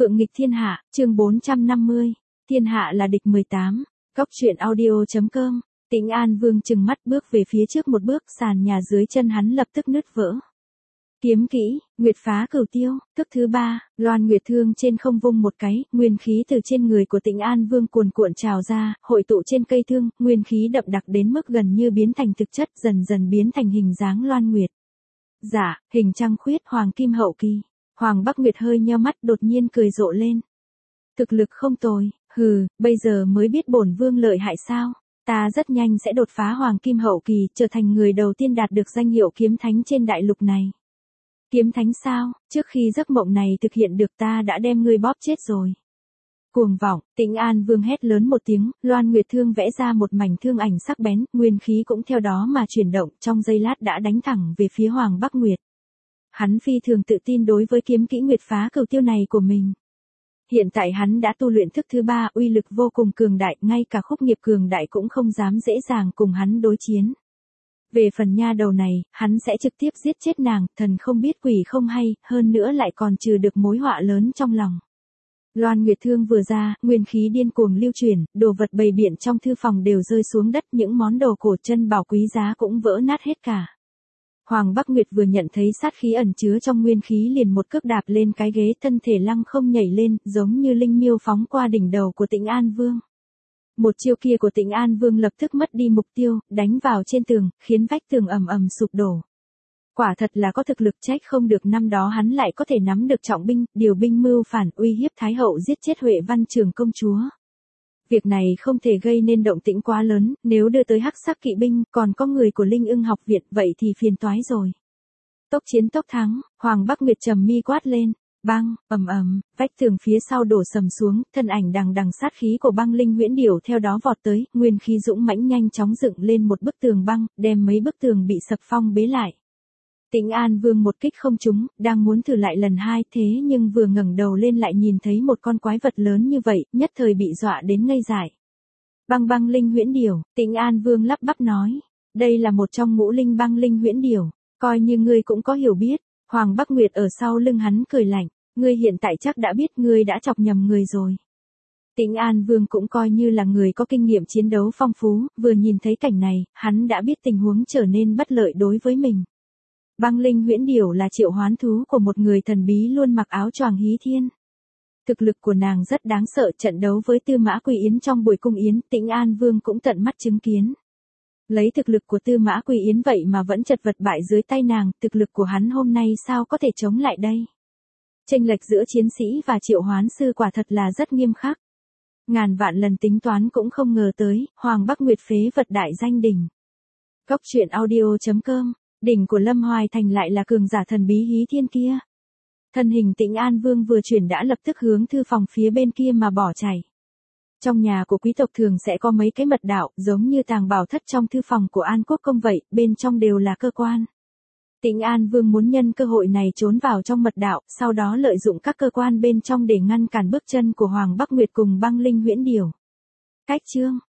Phượng nghịch thiên hạ, chương 450, thiên hạ là địch 18, Cóc truyện audio.com, Tĩnh An Vương trừng mắt bước về phía trước một bước, sàn nhà dưới chân hắn lập tức nứt vỡ. Kiếm kỹ, Nguyệt phá cửu tiêu, thức thứ 3, Loan Nguyệt thương trên không vung một cái, nguyên khí từ trên người của Tĩnh An Vương cuồn cuộn trào ra, hội tụ trên cây thương, nguyên khí đậm đặc đến mức gần như biến thành thực chất, dần dần biến thành hình dáng Loan Nguyệt. Dạ, hình trăng khuyết, hoàng kim hậu kỳ. Hoàng Bắc Nguyệt hơi nheo mắt, đột nhiên cười rộ lên. Thực lực không tồi, hừ, bây giờ mới biết bổn vương lợi hại sao? Ta rất nhanh sẽ đột phá hoàng kim hậu kỳ, trở thành người đầu tiên đạt được danh hiệu kiếm thánh trên đại lục này. Kiếm thánh sao? Trước khi giấc mộng này thực hiện được ta đã đem ngươi bóp chết rồi. Cuồng vọng, Tĩnh An Vương hét lớn một tiếng, Loan Nguyệt thương vẽ ra một mảnh thương ảnh sắc bén, nguyên khí cũng theo đó mà chuyển động, trong giây lát đã đánh thẳng về phía Hoàng Bắc Nguyệt. Hắn phi thường tự tin đối với kiếm kỹ Nguyệt phá cửu tiêu này của mình. Hiện tại hắn đã tu luyện thức thứ 3, uy lực vô cùng cường đại, ngay cả khúc nghiệp cường đại cũng không dám dễ dàng cùng hắn đối chiến. Về phần nha đầu này, hắn sẽ trực tiếp giết chết nàng, thần không biết quỷ không hay, hơn nữa lại còn trừ được mối họa lớn trong lòng. Loan Nguyệt thương vừa ra, nguyên khí điên cuồng lưu chuyển, đồ vật bày biện trong thư phòng đều rơi xuống đất, những món đồ cổ chân bảo quý giá cũng vỡ nát hết cả. Hoàng Bắc Nguyệt vừa nhận thấy sát khí ẩn chứa trong nguyên khí liền một cước đạp lên cái ghế, thân thể lăng không nhảy lên, giống như linh miêu phóng qua đỉnh đầu của Tĩnh An Vương. Một chiêu kia của Tĩnh An Vương lập tức mất đi mục tiêu, đánh vào trên tường, khiến vách tường ầm ầm sụp đổ. Quả thật là có thực lực, trách không được năm đó hắn lại có thể nắm được trọng binh, điều binh mưu phản, uy hiếp Thái hậu, giết chết Huệ Văn Trường công chúa. Việc này không thể gây nên động tĩnh quá lớn, nếu đưa tới hắc sắc kỵ binh, còn có người của Linh Ưng học viện, vậy thì phiền toái rồi. Tốc chiến tốc thắng, Hoàng Bắc Nguyệt trầm mi quát lên, băng, ầm ầm, vách tường phía sau đổ sầm xuống, thân ảnh đằng đằng sát khí của Băng Linh Huyễn Điểu theo đó vọt tới, nguyên khí dũng mãnh nhanh chóng dựng lên một bức tường băng, đem mấy bức tường bị sập phong bế lại. Tĩnh An Vương một kích không trúng, đang muốn thử lại lần 2, thế nhưng vừa ngẩng đầu lên lại nhìn thấy một con quái vật lớn như vậy, nhất thời bị dọa đến ngây dại. Băng Linh Huyễn Điểu, Tĩnh An Vương lắp bắp nói, đây là một trong ngũ linh Băng Linh Huyễn Điểu, coi như ngươi cũng có hiểu biết. Hoàng Bắc Nguyệt ở sau lưng hắn cười lạnh, ngươi hiện tại chắc đã biết ngươi đã chọc nhầm người rồi. Tĩnh An Vương cũng coi như là người có kinh nghiệm chiến đấu phong phú, vừa nhìn thấy cảnh này, hắn đã biết tình huống trở nên bất lợi đối với mình. Băng Linh Huyễn Điểu là triệu hoán thú của một người thần bí luôn mặc áo choàng hí thiên. Thực lực của nàng rất đáng sợ, trận đấu với Tư Mã Quỳ Yến trong buổi cung yến, Tĩnh An Vương cũng tận mắt chứng kiến. Lấy thực lực của Tư Mã Quỳ Yến vậy mà vẫn chật vật bại dưới tay nàng, thực lực của hắn hôm nay sao có thể chống lại đây? Chênh lệch giữa chiến sĩ và triệu hoán sư quả thật là rất nghiêm khắc. Ngàn vạn lần tính toán cũng không ngờ tới, Hoàng Bắc Nguyệt phế vật đại danh đỉnh. Cóc truyện audio.com, đỉnh của Lâm Hoài Thành lại là cường giả thần bí hí thiên kia. Thân hình Tĩnh An Vương vừa chuyển đã lập tức hướng thư phòng phía bên kia mà bỏ chạy. Trong nhà của quý tộc thường sẽ có mấy cái mật đạo, giống như tàng bảo thất trong thư phòng của An Quốc công vậy, bên trong đều là cơ quan. Tĩnh An Vương muốn nhân cơ hội này trốn vào trong mật đạo, sau đó lợi dụng các cơ quan bên trong để ngăn cản bước chân của Hoàng Bắc Nguyệt cùng Băng Linh Huyễn Điểu. Cách chương